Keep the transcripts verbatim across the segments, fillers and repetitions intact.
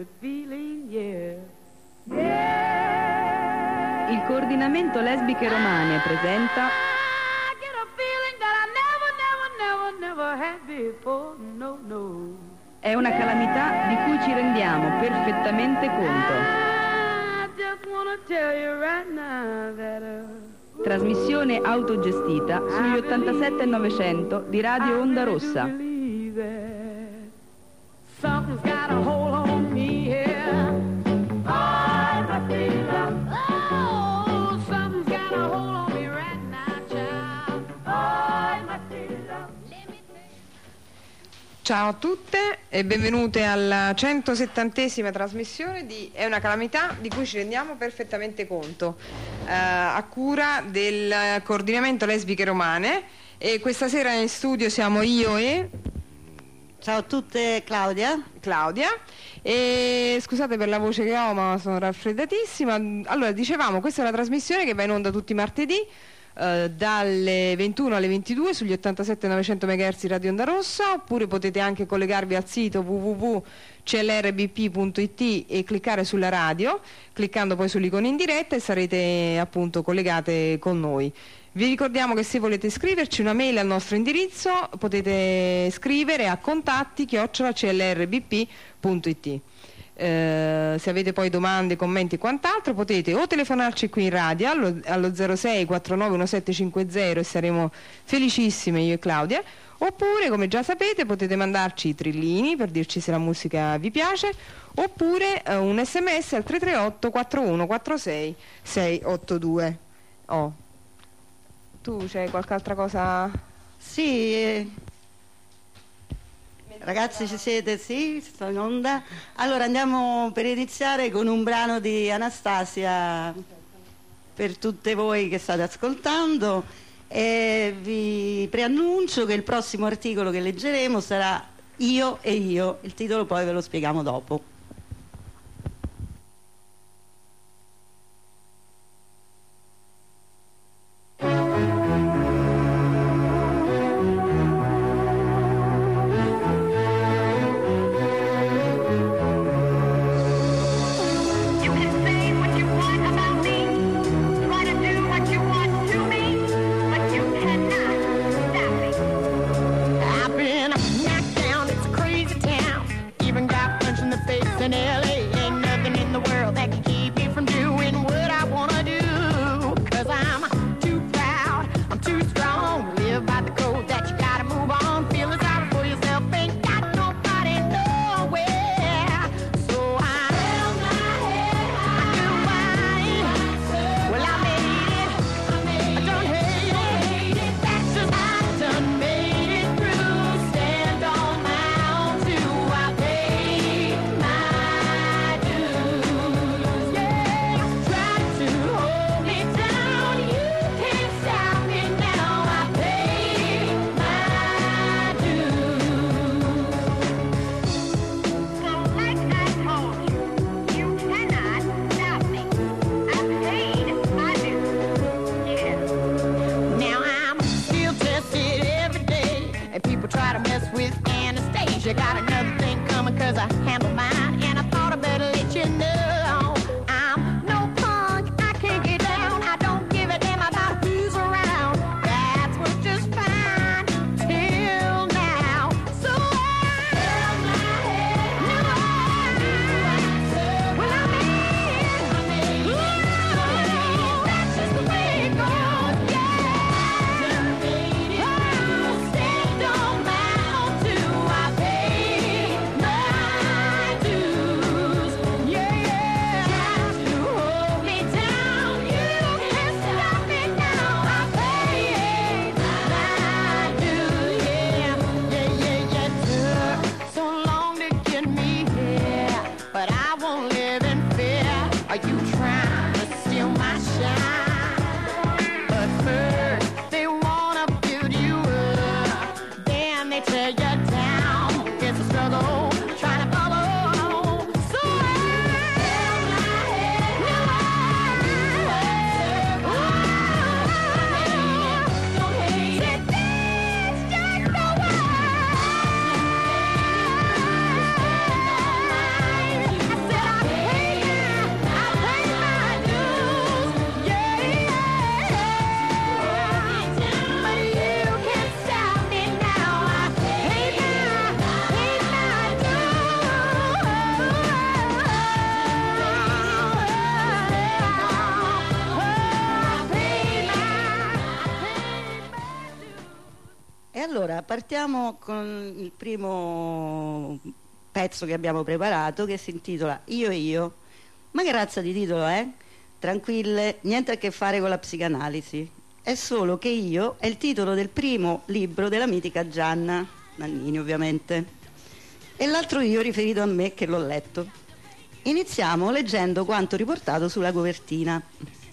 good feeling, yeah. Yeah. Il coordinamento lesbiche romane presenta I get a feeling that I never, never, never, never had before, no, no. È una calamità di cui ci rendiamo perfettamente conto. I just wanna tell you right now that uh, Trasmissione autogestita sugli ottantasette e novecento di Radio Onda Rossa. Something's got a hold on me here. Oh, something's got a hold on me right now, child. Ciao a tutte e benvenute alla centosettantesima trasmissione di È una calamità di cui ci rendiamo perfettamente conto, eh, a cura del coordinamento lesbiche romane. E questa sera in studio siamo io e... Ciao a tutte, Claudia. Claudia. E scusate per la voce che ho, ma sono raffreddatissima. Allora, dicevamo, questa è una trasmissione che va in onda tutti i martedì eh, dalle ventuno alle ventidue sugli ottantasette novecento megahertz di Radio Onda Rossa, oppure potete anche collegarvi al sito w w w punto c l r b p punto i t e cliccare sulla radio, cliccando poi sull'icona in diretta, e sarete appunto collegate con noi. Vi ricordiamo che se volete scriverci una mail al nostro indirizzo potete scrivere a contatti chiocciola c l r b p punto i t. Eh, se avete poi domande, commenti e quant'altro potete o telefonarci qui in radio allo, allo zero sei quattro nove uno sette cinque zero e saremo felicissime io e Claudia, oppure, come già sapete, potete mandarci i trillini per dirci se la musica vi piace, oppure eh, un sms al tre tre otto quattro uno quattro sei sei otto due. Oh. Tu c'hai qualche altra cosa? Sì, eh, ragazzi, ci siete? Sì, sto in onda. Allora andiamo per iniziare con un brano di Anastasia per tutte voi che state ascoltando, e vi preannuncio che il prossimo articolo che leggeremo sarà Io e io, il titolo poi ve lo spieghiamo dopo. I E allora partiamo con il primo pezzo che abbiamo preparato, che si intitola Io e io. Ma che razza di titolo è? Tranquille, niente a che fare con la psicanalisi. È solo che Io è il titolo del primo libro della mitica Gianna Nannini, ovviamente, e l'altro Io riferito a me che l'ho letto. Iniziamo leggendo quanto riportato sulla copertina.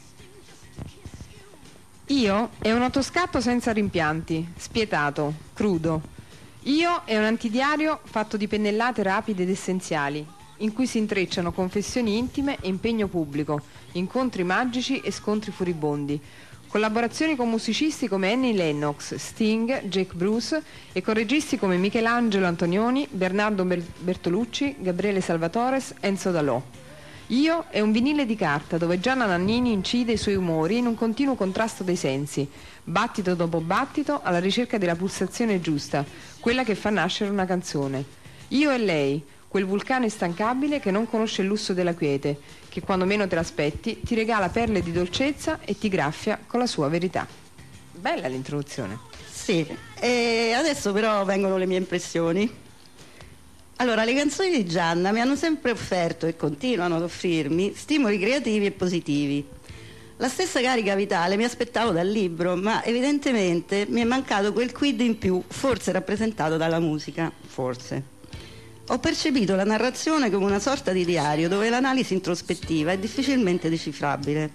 Io è un autoscatto senza rimpianti, spietato, crudo. Io è un antidiario fatto di pennellate rapide ed essenziali, in cui si intrecciano confessioni intime e impegno pubblico, incontri magici e scontri furibondi, collaborazioni con musicisti come Annie Lennox, Sting, Jake Bruce e con registi come Michelangelo Antonioni, Bernardo Bertolucci, Gabriele Salvatores, Enzo Dalò. Io è un vinile di carta dove Gianna Nannini incide i suoi umori in un continuo contrasto dei sensi, battito dopo battito alla ricerca della pulsazione giusta, quella che fa nascere una canzone. Io e lei, quel vulcano instancabile che non conosce il lusso della quiete, che quando meno te l'aspetti ti regala perle di dolcezza e ti graffia con la sua verità. Bella l'introduzione. Sì, e adesso però vengono le mie impressioni. Allora, le canzoni di Gianna mi hanno sempre offerto e continuano ad offrirmi stimoli creativi e positivi. La stessa carica vitale mi aspettavo dal libro, ma evidentemente mi è mancato quel quid in più, forse rappresentato dalla musica, forse. Ho percepito la narrazione come una sorta di diario dove l'analisi introspettiva è difficilmente decifrabile.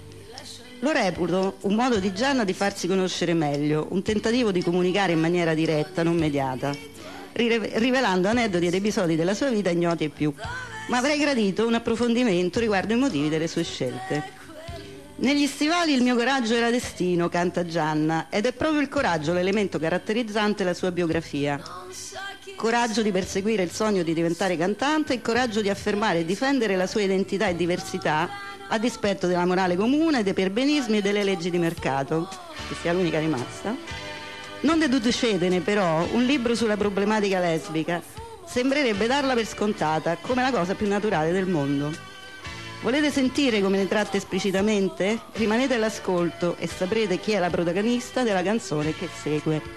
Lo reputo un modo di Gianna di farsi conoscere meglio, un tentativo di comunicare in maniera diretta, non mediata, rivelando aneddoti ed episodi della sua vita ignoti e più, ma avrei gradito un approfondimento riguardo i motivi delle sue scelte. Negli stivali il mio coraggio era destino, canta Gianna, ed è proprio il coraggio l'elemento caratterizzante la sua biografia. Coraggio di perseguire il sogno di diventare cantante e coraggio di affermare e difendere la sua identità e diversità a dispetto della morale comune, dei perbenismi e delle leggi di mercato, che sia l'unica rimasta. Non deducetene però un libro sulla problematica lesbica, sembrerebbe darla per scontata, come la cosa più naturale del mondo. Volete sentire come ne tratta esplicitamente? Rimanete all'ascolto e saprete chi è la protagonista della canzone che segue.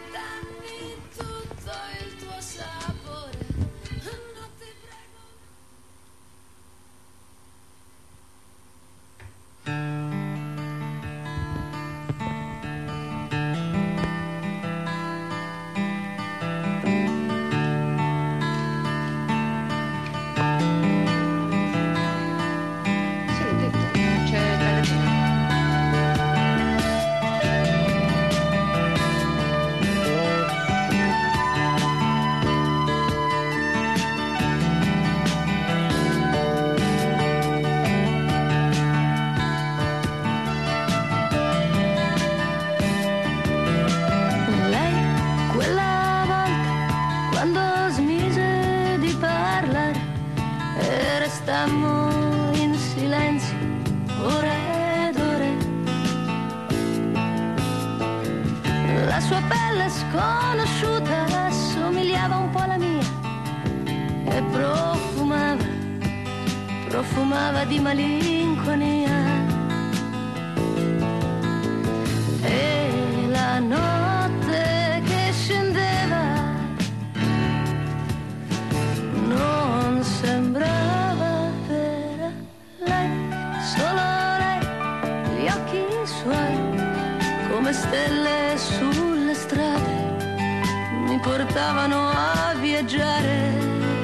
Profumava di malinconia e la notte che scendeva non sembrava vera lei, solo lei, gli occhi suoi come stelle sulle strade mi portavano a viaggiare.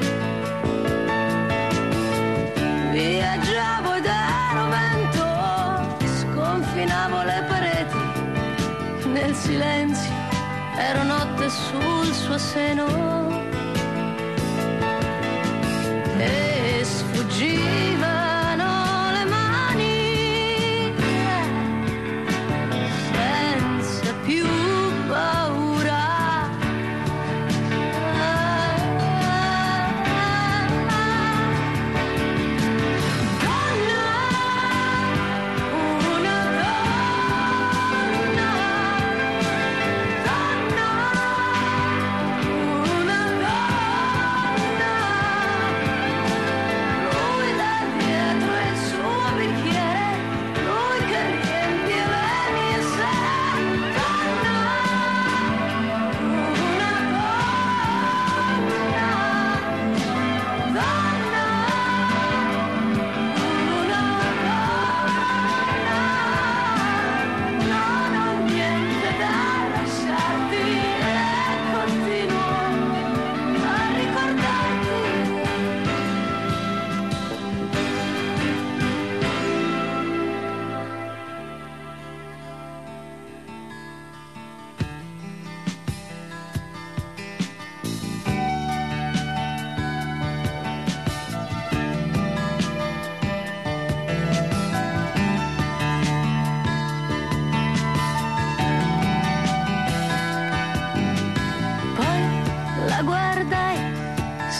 Viaggiavo ed ero vento, sconfinavo le pareti, nel silenzio ero notte sul suo seno e sfuggivano le mani senza più paura. Yeah.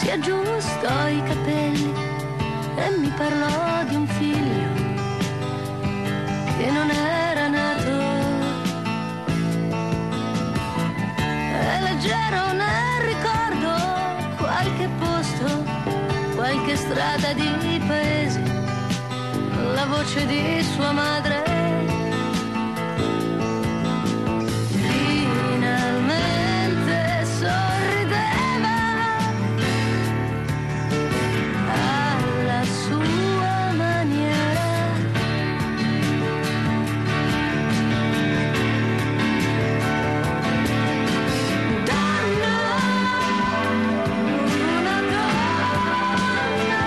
si aggiustò i capelli e mi parlò di un figlio che non era nato. È leggero nel ricordo qualche posto, qualche strada di paese, la voce di sua madre. Finalmente sorrideva alla sua maniera. Donna, una donna,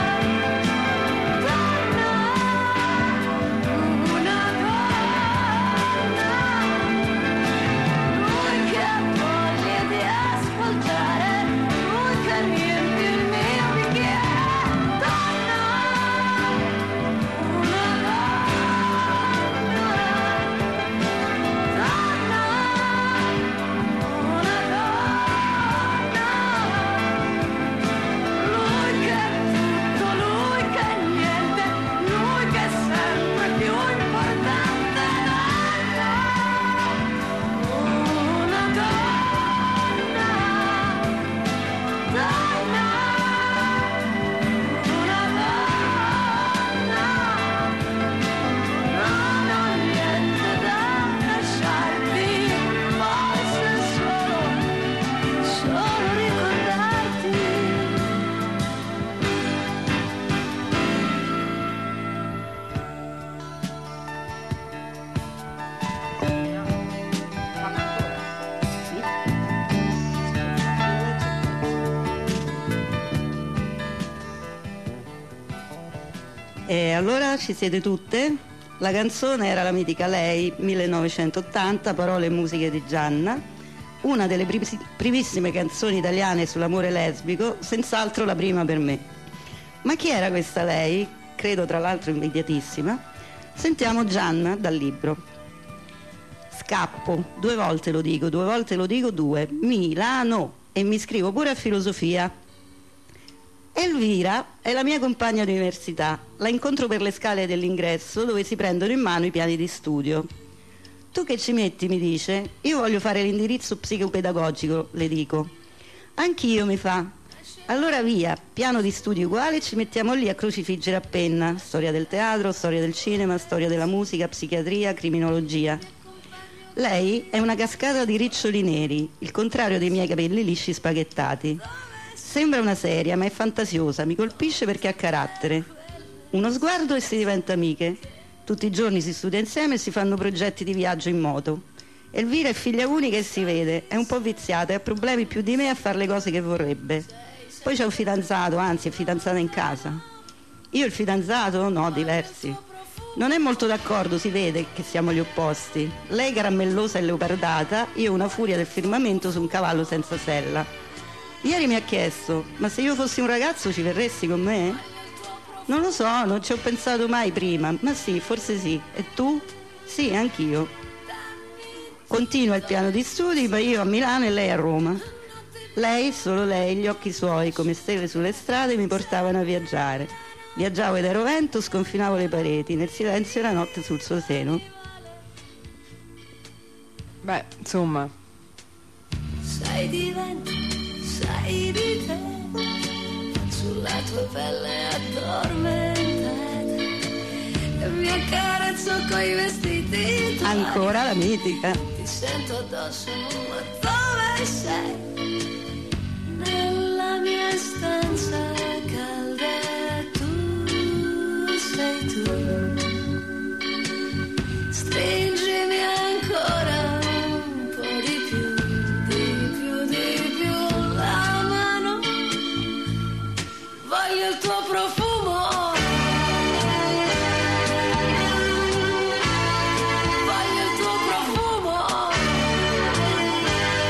donna, una donna, lui che ha voglia di ascoltare, lui che riempie il mio bicchiere. Donna, una donna, donna, una donna, lui che è tutto, lui che è niente, lui che è sempre più importante. Una donna, donna, una donna, non ho niente da lasciarti, forse solo, solo ricordarti. E allora ci siete tutte? La canzone era la mitica Lei, millenovecentottanta, parole e musiche di Gianna, una delle pri- primissime canzoni italiane sull'amore lesbico, senz'altro la prima per me. Ma chi era questa Lei? Credo tra l'altro invidiatissima. Sentiamo Gianna dal libro. Scappo, due volte lo dico, due volte lo dico, due, Milano, e mi iscrivo pure a filosofia. Elvira è la mia compagna di università, la incontro per le scale dell'ingresso dove si prendono in mano i piani di studio. Tu che ci metti, mi dice? Io voglio fare l'indirizzo psicopedagogico, le dico. Anch'io, mi fa. Allora via, piano di studio uguale, ci mettiamo lì a crocifiggere a penna. Storia del teatro, storia del cinema, storia della musica, psichiatria, criminologia. Lei è una cascata di riccioli neri, il contrario dei miei capelli lisci spaghettati. Sembra una seria, ma è fantasiosa, mi colpisce perché ha carattere. Uno sguardo e si diventa amiche. Tutti i giorni si studia insieme e si fanno progetti di viaggio in moto. Elvira è figlia unica e si vede, è un po' viziata e ha problemi più di me a fare le cose che vorrebbe. Poi c'è un fidanzato, anzi è fidanzata in casa. Io il fidanzato? No, diversi. Non è molto d'accordo, si vede che siamo gli opposti. Lei caramellosa e leopardata, io una furia del firmamento su un cavallo senza sella. Ieri mi ha chiesto, ma se io fossi un ragazzo ci verresti con me? Non lo so, non ci ho pensato mai prima, ma sì, forse sì. E tu? Sì, anch'io. Continua il piano di studi, ma io a Milano e lei a Roma. Lei, solo lei, gli occhi suoi come stelle sulle strade mi portavano a viaggiare. Viaggiavo ed ero vento, sconfinavo le pareti, nel silenzio la notte sul suo seno. Beh, insomma. Sai di vento, sai di te, sulla tua pelle addormentata, e mi accarezzo coi vestiti tuoi. Ancora la mitica. Ti sento addosso, ma dove sei? Nella mia stanza calda, tu sei tu. Stringimi ancora un po' di più, di più, di più la mano. Voglio il tuo profumo. Voglio il tuo profumo.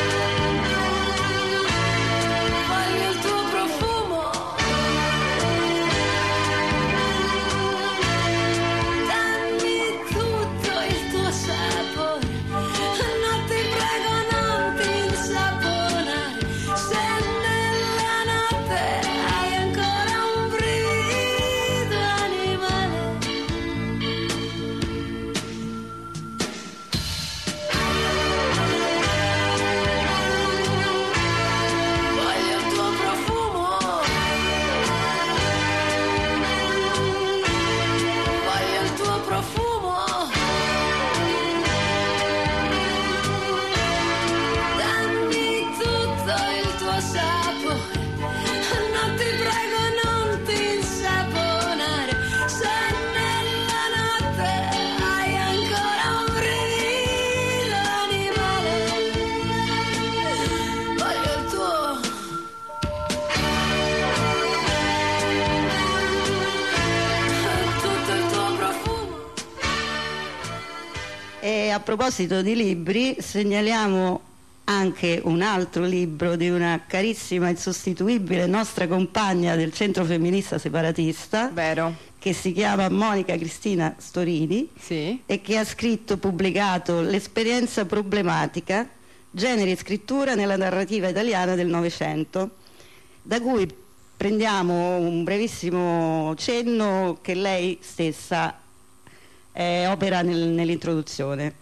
proposito di libri, segnaliamo anche un altro libro di una carissima, insostituibile nostra compagna del centro femminista separatista, Vero. che si chiama Monica Cristina Storini, Sì. e che ha scritto, pubblicato L'esperienza problematica, genere e scrittura nella narrativa italiana del Novecento, da cui prendiamo un brevissimo cenno che lei stessa eh, opera nel, nell'introduzione.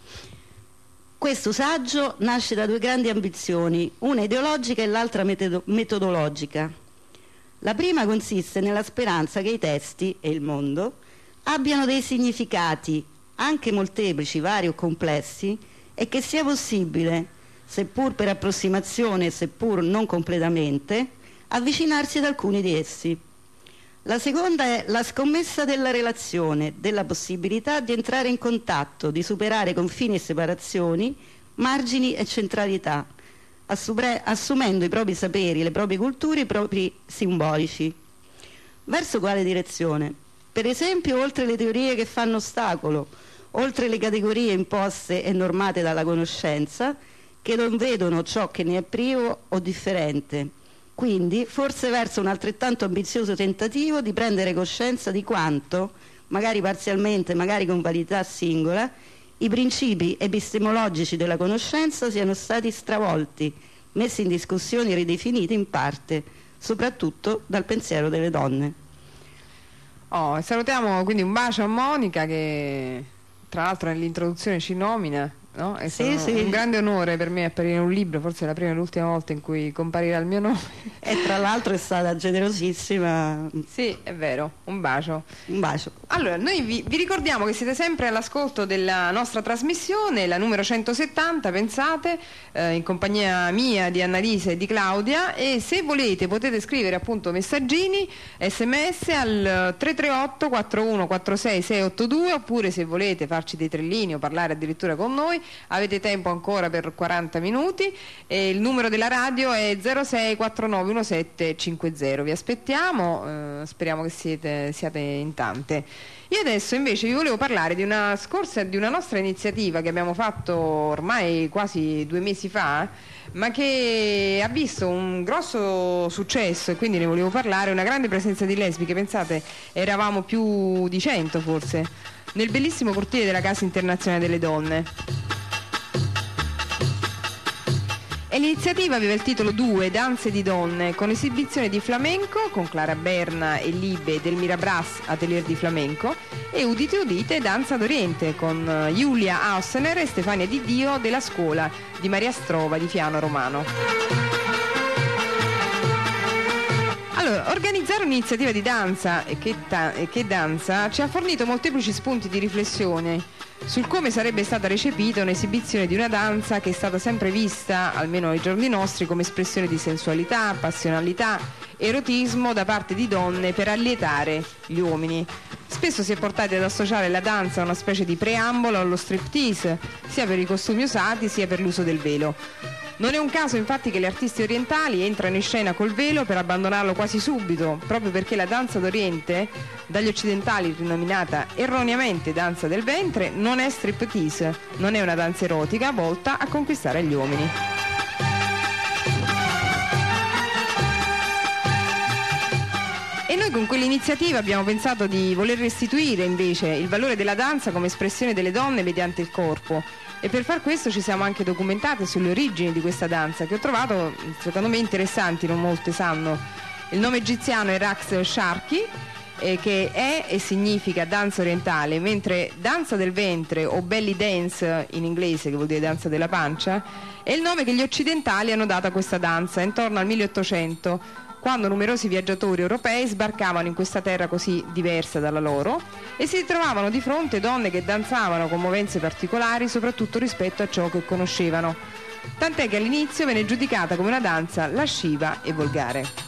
Questo saggio nasce da due grandi ambizioni, una ideologica e l'altra metodo- metodologica. La prima consiste nella speranza che i testi e il mondo abbiano dei significati, anche molteplici, vari o complessi, e che sia possibile, seppur per approssimazione, seppur non completamente, avvicinarsi ad alcuni di essi. La seconda è la scommessa della relazione, della possibilità di entrare in contatto, di superare confini e separazioni, margini e centralità, assumre- assumendo i propri saperi, le proprie culture, i propri simbolici. Verso quale direzione? Per esempio, oltre le teorie che fanno ostacolo, oltre le categorie imposte e normate dalla conoscenza, che non vedono ciò che ne è privo o differente. Quindi, forse verso un altrettanto ambizioso tentativo di prendere coscienza di quanto, magari parzialmente, magari con validità singola, i principi epistemologici della conoscenza siano stati stravolti, messi in discussione e ridefiniti in parte, soprattutto dal pensiero delle donne. Oh, salutiamo quindi un bacio a Monica che tra l'altro nell'introduzione ci nomina, no? È Sì, stato sì. un grande onore per me apparire in un libro, forse è la prima e l'ultima volta in cui comparirà il mio nome. E tra l'altro è stata generosissima. Sì, è vero, un bacio. Un bacio. Allora, noi vi, vi ricordiamo che siete sempre all'ascolto della nostra trasmissione, la numero centosettanta, pensate, eh, in compagnia mia, di Annalisa e di Claudia, e se volete potete scrivere appunto messaggini, sms al tre tre otto quattro uno quattro sei sei otto due, oppure se volete farci dei trellini o parlare addirittura con noi, avete tempo ancora per quaranta minuti, e il numero della radio è zero sei quattro nove uno sette cinque zero. Vi aspettiamo, eh, speriamo che siete, siate in tante. Io adesso invece vi volevo parlare di una scorsa, di una nostra iniziativa che abbiamo fatto ormai quasi due mesi fa, ma che ha visto un grosso successo, e quindi ne volevo parlare, una grande presenza di lesbiche. Pensate, eravamo più di cento forse, nel bellissimo cortile della Casa Internazionale delle Donne. E l'iniziativa aveva il titolo due, Danze di donne, con esibizione di flamenco con Clara Berna e Libe del Mirabras Atelier di Flamenco, e udite udite danza d'Oriente con Giulia Aussener e Stefania Di Dio della Scuola di Maria Strova di Fiano Romano. Allora, organizzare un'iniziativa di danza e che, ta- e che danza ci ha fornito molteplici spunti di riflessione sul come sarebbe stata recepita un'esibizione di una danza che è stata sempre vista, almeno ai giorni nostri, come espressione di sensualità, passionalità, erotismo da parte di donne per allietare gli uomini. Spesso si è portati ad associare la danza a una specie di preambolo allo striptease, sia per i costumi usati sia per l'uso del velo. Non è un caso infatti che le artiste orientali entrano in scena col velo per abbandonarlo quasi subito, proprio perché la danza d'Oriente, dagli occidentali rinominata erroneamente danza del ventre, non è striptease, non è una danza erotica volta a conquistare gli uomini. E noi con quell'iniziativa abbiamo pensato di voler restituire invece il valore della danza come espressione delle donne mediante il corpo. E per far questo ci siamo anche documentate sulle origini di questa danza, che ho trovato secondo me interessanti, non molte sanno. Il nome egiziano è Raqs Sharqi, eh, che è e significa danza orientale, mentre danza del ventre o belly dance in inglese, che vuol dire danza della pancia, è il nome che gli occidentali hanno dato a questa danza intorno al milleottocento, quando numerosi viaggiatori europei sbarcavano in questa terra così diversa dalla loro e si ritrovavano di fronte donne che danzavano con movenze particolari, soprattutto rispetto a ciò che conoscevano. Tant'è che all'inizio venne giudicata come una danza lasciva e volgare.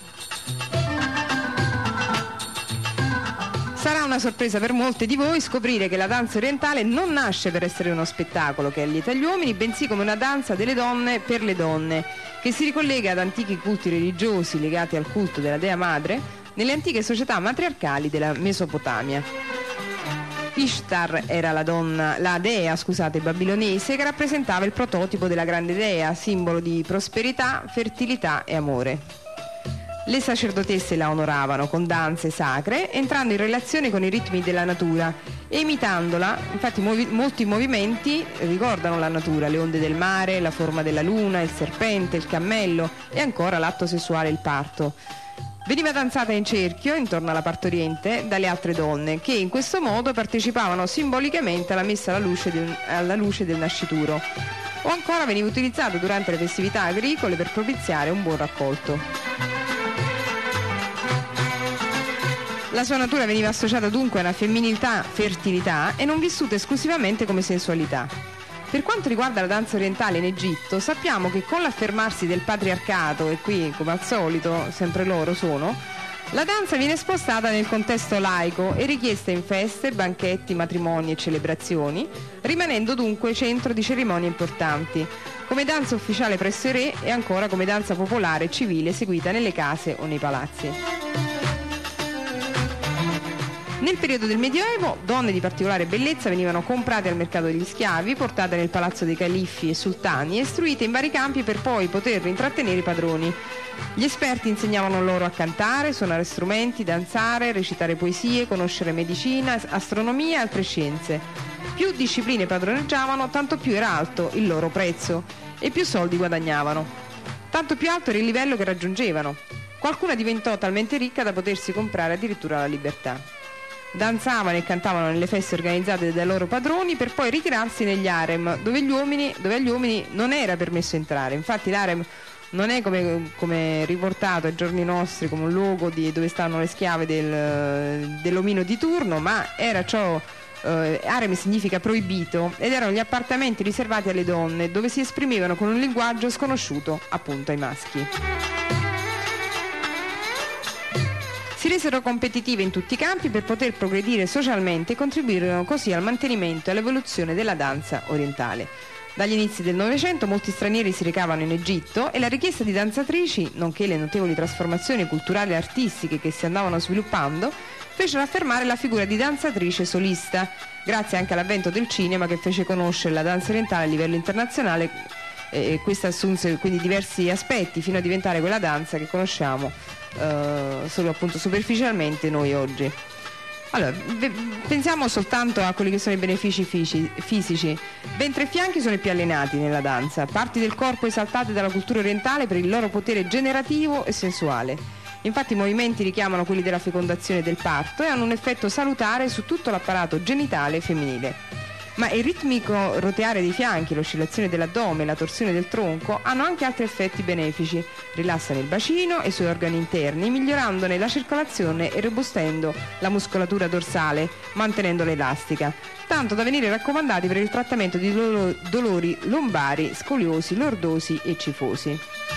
Sarà una sorpresa per molte di voi scoprire che la danza orientale non nasce per essere uno spettacolo che allieta gli uomini, bensì come una danza delle donne per le donne, che si ricollega ad antichi culti religiosi legati al culto della dea madre nelle antiche società matriarcali della Mesopotamia. Ishtar era la, donna, la dea scusate, babilonese che rappresentava il prototipo della grande dea, simbolo di prosperità, fertilità e amore. Le sacerdotesse la onoravano con danze sacre, entrando in relazione con i ritmi della natura e imitandola. Infatti movi- molti movimenti ricordano la natura, le onde del mare, la forma della luna, il serpente, il cammello e ancora l'atto sessuale, il parto. Veniva danzata in cerchio intorno alla partoriente dalle altre donne che in questo modo partecipavano simbolicamente alla messa alla luce del, alla luce del nascituro, o ancora veniva utilizzato durante le festività agricole per propiziare un buon raccolto. La sua natura veniva associata dunque a una femminilità, fertilità e non vissuta esclusivamente come sensualità. Per quanto riguarda la danza orientale in Egitto, sappiamo che con l'affermarsi del patriarcato, e qui come al solito sempre loro sono, la danza viene spostata nel contesto laico e richiesta in feste, banchetti, matrimoni e celebrazioni, rimanendo dunque centro di cerimonie importanti, come danza ufficiale presso i re e ancora come danza popolare e civile seguita nelle case o nei palazzi. Nel periodo del Medioevo, donne di particolare bellezza venivano comprate al mercato degli schiavi, portate nel palazzo dei califfi e sultani e istruite in vari campi per poi poter intrattenere i padroni. Gli esperti insegnavano loro a cantare, suonare strumenti, danzare, recitare poesie, conoscere medicina, astronomia e altre scienze. Più discipline padroneggiavano, tanto più era alto il loro prezzo e più soldi guadagnavano. Tanto più alto era il livello che raggiungevano. Qualcuna diventò talmente ricca da potersi comprare addirittura la libertà. Danzavano e cantavano nelle feste organizzate dai loro padroni per poi ritirarsi negli harem, dove, gli uomini, dove agli uomini non era permesso entrare. Infatti l'harem non è come, come riportato ai giorni nostri come un luogo di, dove stanno le schiave del, dell'omino di turno, ma era ciò, eh, harem significa proibito, ed erano gli appartamenti riservati alle donne dove si esprimevano con un linguaggio sconosciuto appunto ai maschi. Si resero competitive in tutti i campi per poter progredire socialmente e contribuirono così al mantenimento e all'evoluzione della danza orientale. Dagli inizi del Novecento molti stranieri si recavano in Egitto e la richiesta di danzatrici, nonché le notevoli trasformazioni culturali e artistiche che si andavano sviluppando, fecero affermare la figura di danzatrice solista, grazie anche all'avvento del cinema che fece conoscere la danza orientale a livello internazionale. E questa assunse quindi diversi aspetti fino a diventare quella danza che conosciamo uh, solo appunto superficialmente noi oggi. Allora, pensiamo soltanto a quelli che sono i benefici fisici. Ben tre fianchi sono i più allenati nella danza, parti del corpo esaltate dalla cultura orientale per il loro potere generativo e sensuale. Infatti i movimenti richiamano quelli della fecondazione e del parto e hanno un effetto salutare su tutto l'apparato genitale femminile. Ma il ritmico roteare dei fianchi, l'oscillazione dell'addome, la torsione del tronco hanno anche altri effetti benefici. Rilassano il bacino e i suoi organi interni, migliorandone la circolazione e robustendo la muscolatura dorsale, mantenendola elastica, tanto da venire raccomandati per il trattamento di dolori lombari, scoliosi, lordosi e cifosi.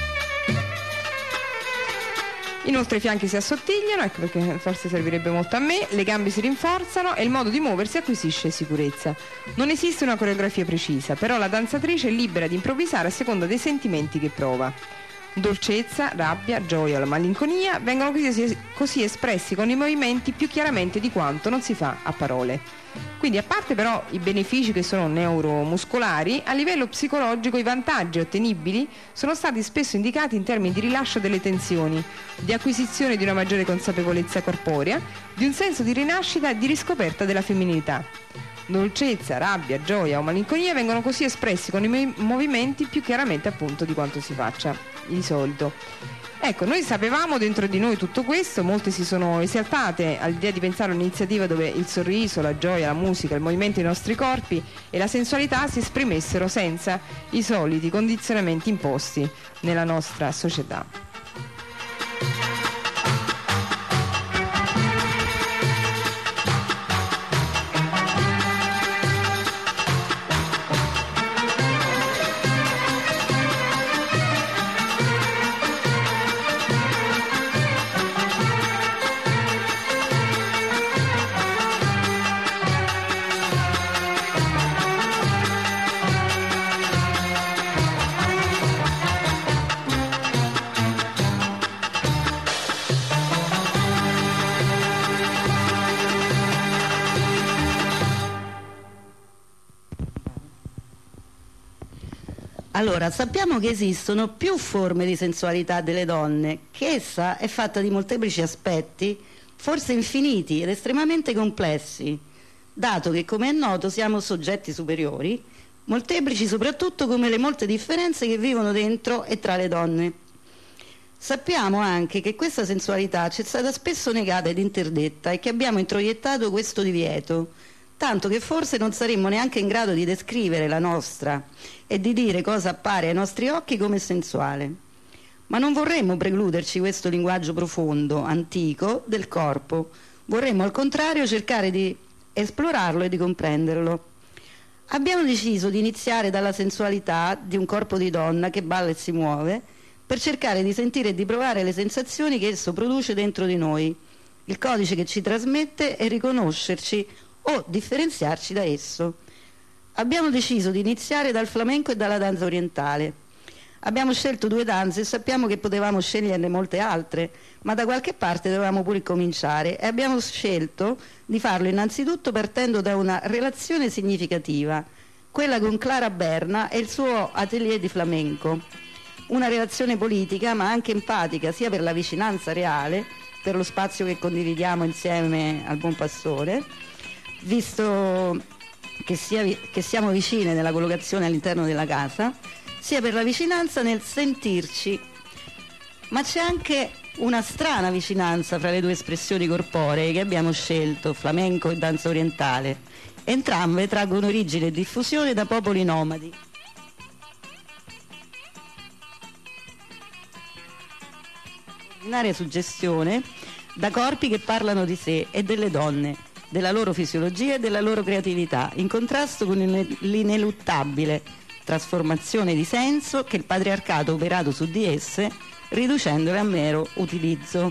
Inoltre i fianchi si assottigliano, ecco perché forse servirebbe molto a me, le gambe si rinforzano e il modo di muoversi acquisisce sicurezza. Non esiste una coreografia precisa, però la danzatrice è libera di improvvisare a seconda dei sentimenti che prova. Dolcezza, rabbia, gioia o malinconia vengono così, così espressi con i movimenti più chiaramente di quanto non si fa a parole. Quindi, a parte però i benefici che sono neuromuscolari, a livello psicologico i vantaggi ottenibili sono stati spesso indicati in termini di rilascio delle tensioni, di acquisizione di una maggiore consapevolezza corporea, di un senso di rinascita e di riscoperta della femminilità. Dolcezza, rabbia, gioia o malinconia vengono così espressi con i movimenti più chiaramente appunto di quanto si faccia di solito. Ecco, noi sapevamo dentro di noi tutto questo, molte si sono esaltate all'idea di pensare a un'iniziativa dove il sorriso, la gioia, la musica, il movimento dei nostri corpi e la sensualità si esprimessero senza i soliti condizionamenti imposti nella nostra società. Allora, sappiamo che esistono più forme di sensualità delle donne, che essa è fatta di molteplici aspetti, forse infiniti ed estremamente complessi, dato che, come è noto, siamo soggetti superiori, molteplici soprattutto come le molte differenze che vivono dentro e tra le donne. Sappiamo anche che questa sensualità ci è stata spesso negata ed interdetta e che abbiamo introiettato questo divieto, tanto che forse non saremmo neanche in grado di descrivere la nostra e di dire cosa appare ai nostri occhi come sensuale. Ma non vorremmo precluderci questo linguaggio profondo, antico, del corpo. Vorremmo al contrario cercare di esplorarlo e di comprenderlo. Abbiamo deciso di iniziare dalla sensualità di un corpo di donna che balla e si muove, per cercare di sentire e di provare le sensazioni che esso produce dentro di noi, il codice che ci trasmette e riconoscerci o differenziarci da esso. Abbiamo deciso di iniziare dal flamenco e dalla danza orientale. Abbiamo scelto due danze e sappiamo che potevamo sceglierne molte altre, ma da qualche parte dovevamo pure cominciare e abbiamo scelto di farlo innanzitutto partendo da una relazione significativa, quella con Clara Berna e il suo atelier di flamenco. Una relazione politica ma anche empatica, sia per la vicinanza reale, per lo spazio che condividiamo insieme al Buon Pastore, visto che, sia, che siamo vicine nella collocazione all'interno della casa, sia per la vicinanza nel sentirci. Ma c'è anche una strana vicinanza fra le due espressioni corporee che abbiamo scelto, flamenco e danza orientale. Entrambe traggono origine e diffusione da popoli nomadi. Suggestione da corpi che parlano di sé e delle donne, della loro fisiologia e della loro creatività, in contrasto con l'ineluttabile trasformazione di senso che il patriarcato ha operato su di esse, riducendole a mero utilizzo.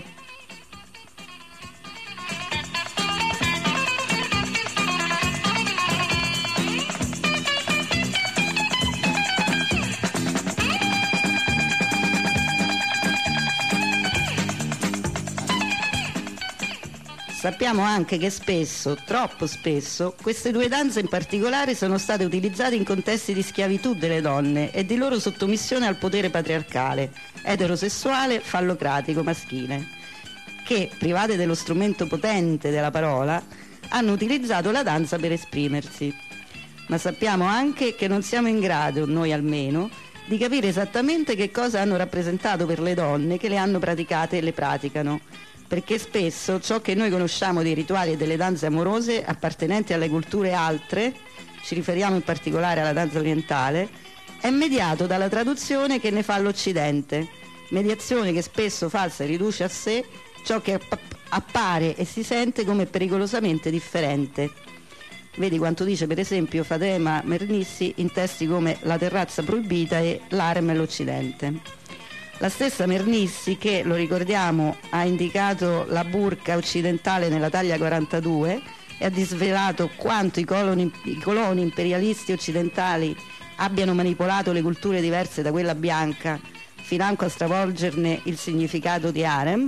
Sappiamo anche che spesso, troppo spesso, queste due danze in particolare sono state utilizzate in contesti di schiavitù delle donne e di loro sottomissione al potere patriarcale, eterosessuale, fallocratico, maschile, che, private dello strumento potente della parola, hanno utilizzato la danza per esprimersi. Ma sappiamo anche che non siamo in grado, noi almeno, di capire esattamente che cosa hanno rappresentato per le donne che le hanno praticate e le praticano, perché spesso ciò che noi conosciamo dei rituali e delle danze amorose appartenenti alle culture altre, ci riferiamo in particolare alla danza orientale, è mediato dalla traduzione che ne fa l'Occidente, mediazione che spesso falsa e riduce a sé ciò che appare e si sente come pericolosamente differente. Vedi quanto dice per esempio Fatema Mernissi in testi come La terrazza proibita e L'harem e l'Occidente. La stessa Mernissi che, lo ricordiamo, ha indicato la burqa occidentale nella taglia quarantadue e ha disvelato quanto i coloni, i coloni imperialisti occidentali abbiano manipolato le culture diverse da quella bianca, financo a stravolgerne il significato di harem,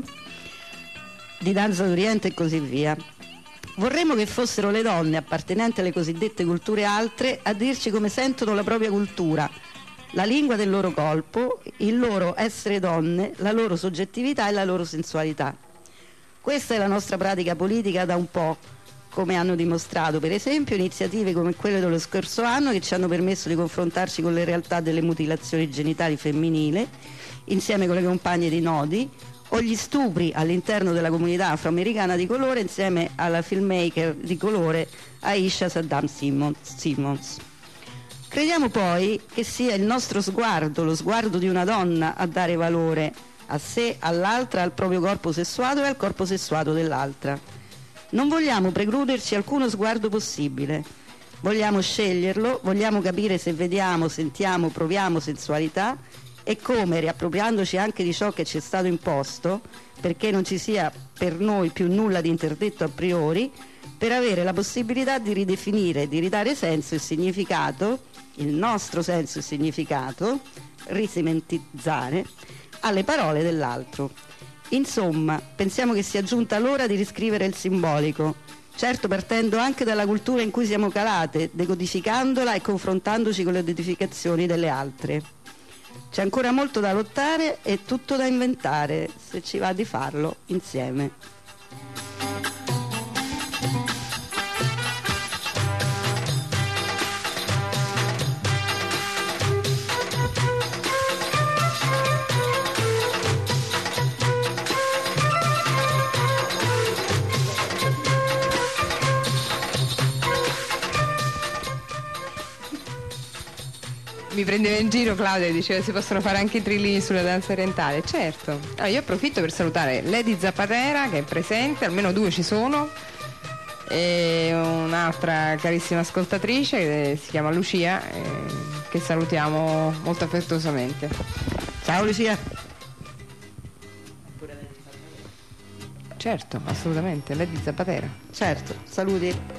di danza d'Oriente e così via. Vorremmo che fossero le donne appartenenti alle cosiddette culture altre a dirci come sentono la propria cultura, la lingua del loro corpo, il loro essere donne, la loro soggettività e la loro sensualità. Questa è la nostra pratica politica da un po', come hanno dimostrato per esempio iniziative come quelle dello scorso anno che ci hanno permesso di confrontarci con le realtà delle mutilazioni genitali femminili, insieme con le compagne di Nodi, o gli stupri all'interno della comunità afroamericana di colore insieme alla filmmaker di colore Aisha Saddam Simmons. Crediamo poi che sia il nostro sguardo, lo sguardo di una donna, a dare valore a sé, all'altra, al proprio corpo sessuato e al corpo sessuato dell'altra. Non vogliamo precluderci alcuno sguardo possibile, vogliamo sceglierlo, vogliamo capire se vediamo, sentiamo, proviamo sensualità e come, riappropriandoci anche di ciò che ci è stato imposto, perché non ci sia per noi più nulla di interdetto a priori, per avere la possibilità di ridefinire, di ridare senso e significato, il nostro senso e significato, risementizzare, alle parole dell'altro. Insomma, pensiamo che sia giunta l'ora di riscrivere il simbolico, certo partendo anche dalla cultura in cui siamo calate, decodificandola e confrontandoci con le decodificazioni delle altre. C'è ancora molto da lottare e tutto da inventare, se ci va di farlo insieme. Mi prendeva in giro Claudia e diceva si possono fare anche i trillini sulla danza orientale. Certo. Allora, io approfitto per salutare Lady Zapatera che è presente, almeno due ci sono, e un'altra carissima ascoltatrice che si chiama Lucia, eh, che salutiamo molto affettuosamente. Ciao Lucia. Certo, assolutamente, Lady Zapatera. Certo, saluti.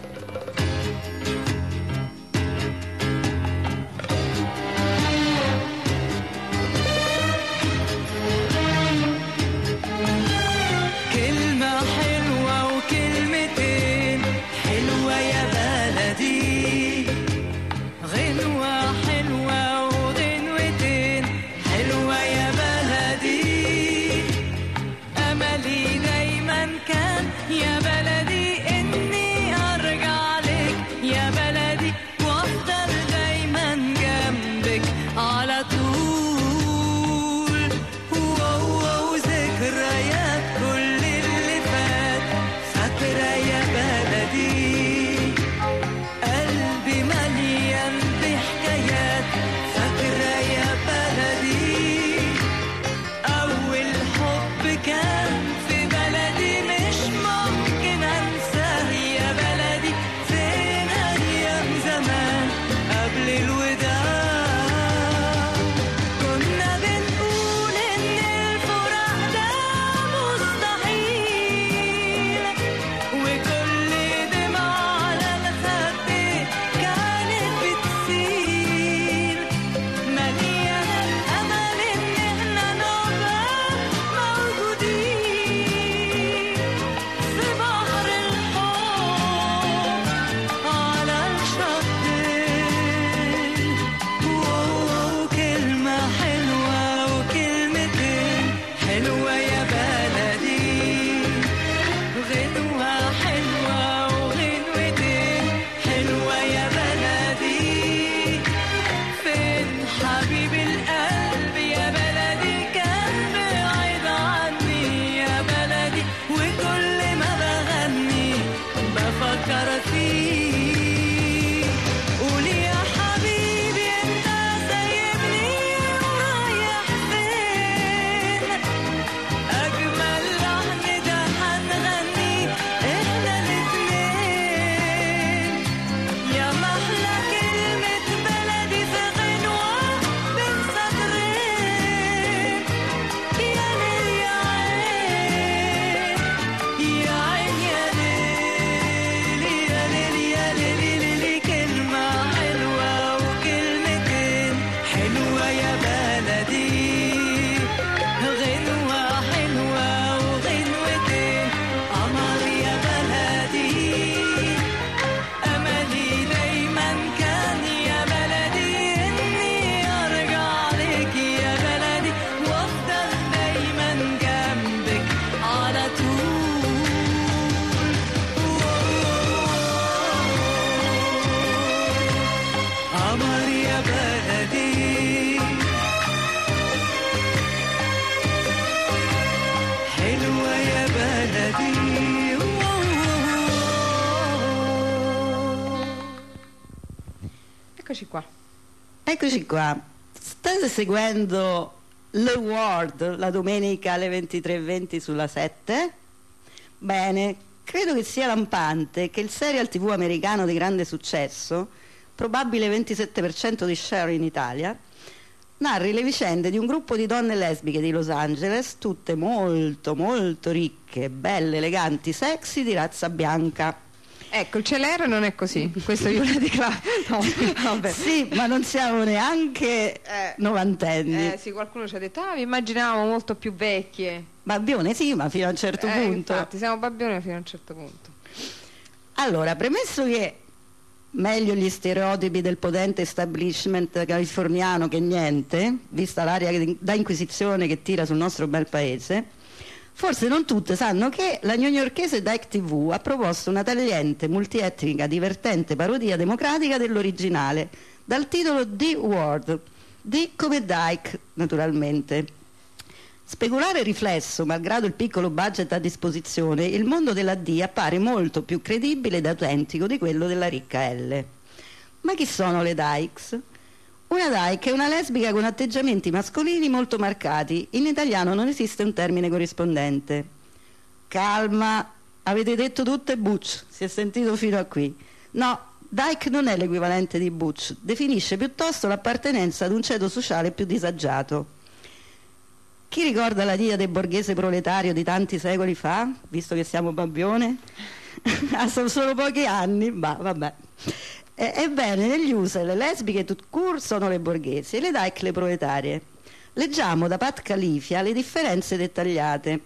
Eccoci qua. Eccoci qua. State seguendo The World la domenica alle ventitré e venti sulla sette? Bene, credo che sia lampante che il serial tivù americano di grande successo, probabile ventisette per cento di share in Italia, narri le vicende di un gruppo di donne lesbiche di Los Angeles, tutte molto molto ricche, belle, eleganti, sexy, di razza bianca. Ecco, il C L R non è così, questo io la declaro. No, vabbè. Sì, ma non siamo neanche eh, novantenni. Eh sì, qualcuno ci ha detto, ah, vi immaginavamo molto più vecchie. Babbione sì, ma fino a un certo eh, punto. Infatti, siamo babbione fino a un certo punto. Allora, premesso che meglio gli stereotipi del potente establishment californiano che niente, vista l'aria da inquisizione che tira sul nostro bel paese, forse non tutte sanno che la newyorkese Dyke tivù ha proposto una tagliente, multietnica, divertente parodia democratica dell'originale, dal titolo The Word, D come Dyke, naturalmente. Speculare riflesso, malgrado il piccolo budget a disposizione, il mondo della D appare molto più credibile ed autentico di quello della ricca L. Ma chi sono le Dykes? Una Dyke è una lesbica con atteggiamenti mascolini molto marcati. In italiano non esiste un termine corrispondente. Calma, avete detto tutte butch, si è sentito fino a qui. No, Dyke non è l'equivalente di butch, definisce piuttosto l'appartenenza ad un ceto sociale più disagiato. Chi ricorda la diade borghese proletario di tanti secoli fa, visto che siamo Babbione? Ah, sono solo pochi anni, ma vabbè. E, ebbene, negli U S A le lesbiche tout court sono le borghesi e le Dyke le proletarie. Leggiamo da Pat Califia le differenze dettagliate.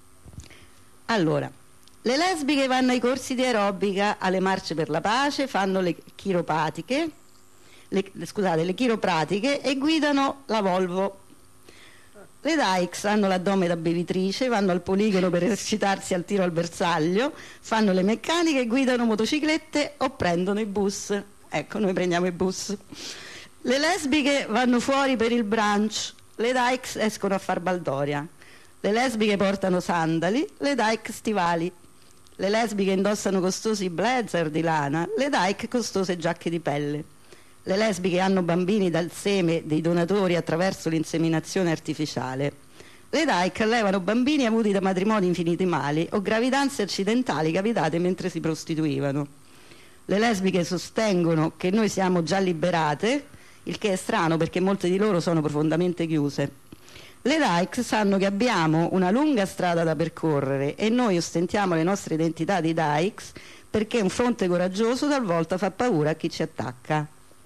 Allora, le lesbiche vanno ai corsi di aerobica, alle marce per la pace, fanno le chiropatiche, le, scusate, le chiropratiche e guidano la Volvo. Le Dykes hanno l'addome da bevitrice, vanno al poligono per esercitarsi al tiro al bersaglio, fanno le meccaniche, guidano motociclette o prendono i bus. Ecco, noi prendiamo i bus. Le lesbiche vanno fuori per il brunch, le Dykes escono a far baldoria. Le lesbiche portano sandali, le Dyke stivali. Le lesbiche indossano costosi blazer di lana, le Dyke costose giacche di pelle. Le lesbiche hanno bambini dal seme dei donatori attraverso l'inseminazione artificiale. Le Dyke allevano bambini avuti da matrimoni infinitesimali o gravidanze accidentali capitate mentre si prostituivano. Le lesbiche sostengono che noi siamo già liberate, il che è strano perché molte di loro sono profondamente chiuse. Le Dyke sanno che abbiamo una lunga strada da percorrere e noi ostentiamo le nostre identità di Dykes perché un fronte coraggioso talvolta fa paura a chi ci attacca.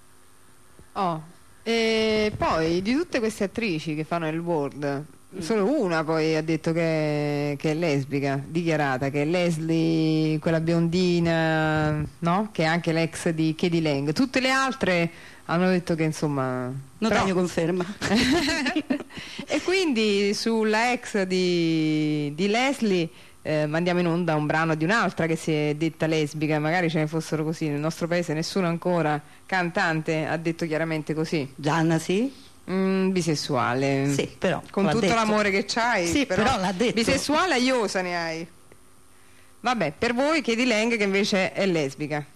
Oh, e poi di tutte queste attrici che fanno il World, solo una poi ha detto che, che è lesbica, dichiarata, che è Leslie, quella biondina, no? Che è anche l'ex di Katie Lang. Tutte le altre hanno detto che insomma... Notaio però... conferma. E quindi sulla ex di, di Leslie eh, mandiamo in onda un brano di un'altra che si è detta lesbica, magari ce ne fossero così nel nostro paese, nessuno ancora cantante ha detto chiaramente così. Gianna sì? Mm, bisessuale. Sì, però con tutto detto. l'amore che c'hai. Sì, però, però l'ha detto. Bisessuale aiosa ne hai. Vabbè, per voi Katie Lang che invece è lesbica.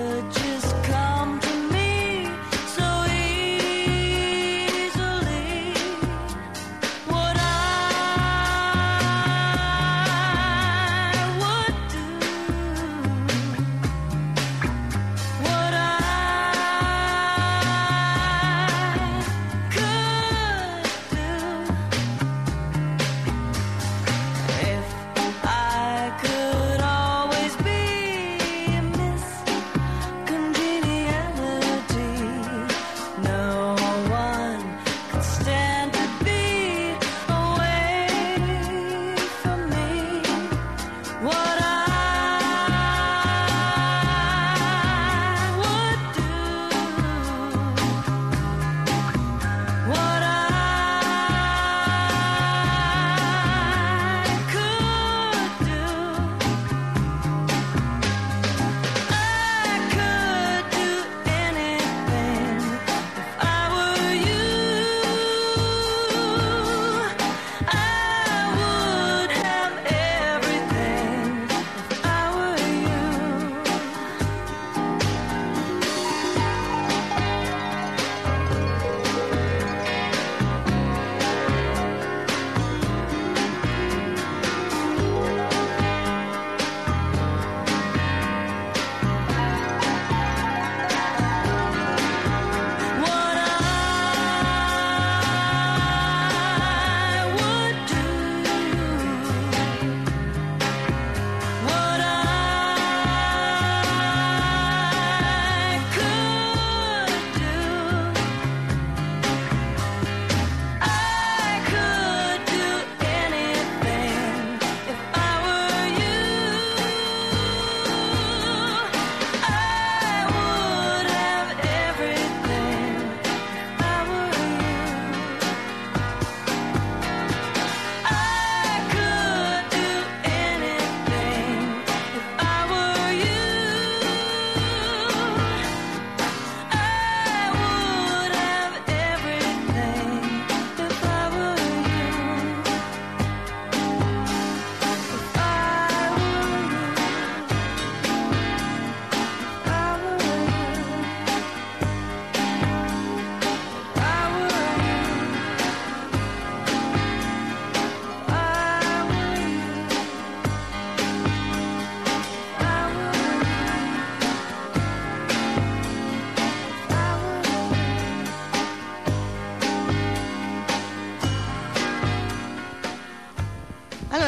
Just come to me so easily.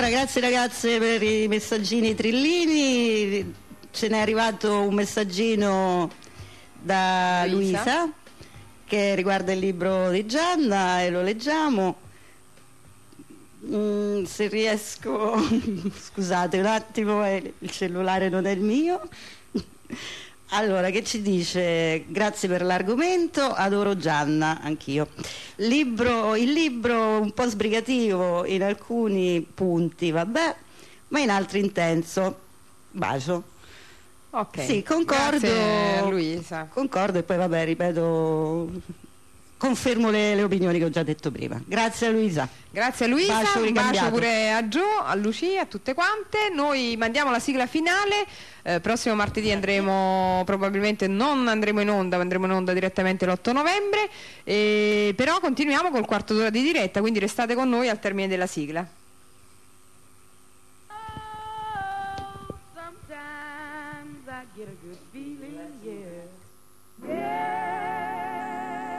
Allora, grazie ragazze per i messaggini trillini. Ce n'è arrivato un messaggino da Luisa. Luisa che riguarda il libro di Gianna e lo leggiamo. Mm, se riesco, scusate un attimo, eh, il cellulare non è il mio. Allora, che ci dice? Grazie per l'argomento, adoro Gianna, anch'io. Libro, il libro un po' sbrigativo in alcuni punti, vabbè, ma in altri intenso. Bacio. Ok. Sì, concordo. Grazie a Luisa. Concordo e poi vabbè, ripeto, confermo le, le opinioni che ho già detto prima. Grazie a Luisa. Grazie a Luisa, Bacio un bacio ricambiato. pure a Gio, a Lucia, a tutte quante. Noi mandiamo la sigla finale. Eh, prossimo martedì andremo, probabilmente non andremo in onda, ma andremo in onda direttamente l'otto novembre. E, però continuiamo col quarto d'ora di diretta, quindi restate con noi al termine della sigla. Oh, sometimes I get a good feeling, yeah. Yeah.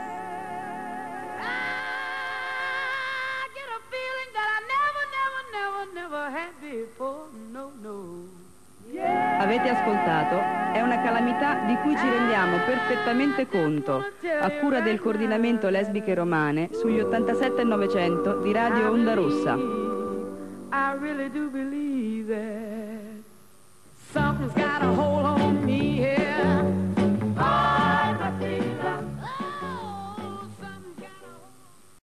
I get a feeling that I never, never, never, never had before. No, no. Yeah. Avete ascoltato? È una calamità di cui ci rendiamo perfettamente conto, a cura del coordinamento lesbiche romane sugli ottantasette e novecento di Radio Onda Rossa. I really do believe